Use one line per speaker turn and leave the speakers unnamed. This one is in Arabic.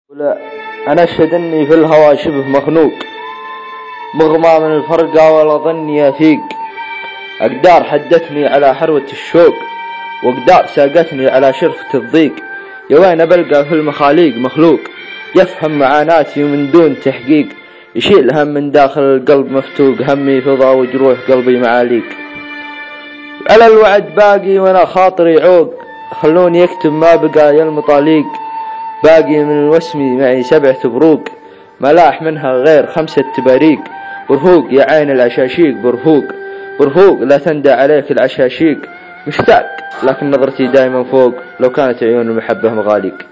لا، أنا أشهد أني في الهوى شبه مخنوق، مغمى من الفرقة ولا ظني أفيق. أقدار حدتني على حروة الشوق، وأقدار ساقتني على شرفة الضيق. يا وين بلقى في المخاليق مخلوق يفهم معاناتي ومن دون تحقيق، يشيل هم من داخل القلب مفتوق، همي فضا وجروح قلبي معاليق. على الوعد باقي وانا خاطري عوق، خلوني يكتب ما بقى يا المطاليق. باقي من وسمي معي 7 بروق، ملاح منها غير 5 تباريق. برهوق يا عين العشاشيق، برهوق برهوق لا تندى عليك العشاشيق. مشتاق لكن نظرتي دايما فوق، لو كانت عيون المحبة مغاليق.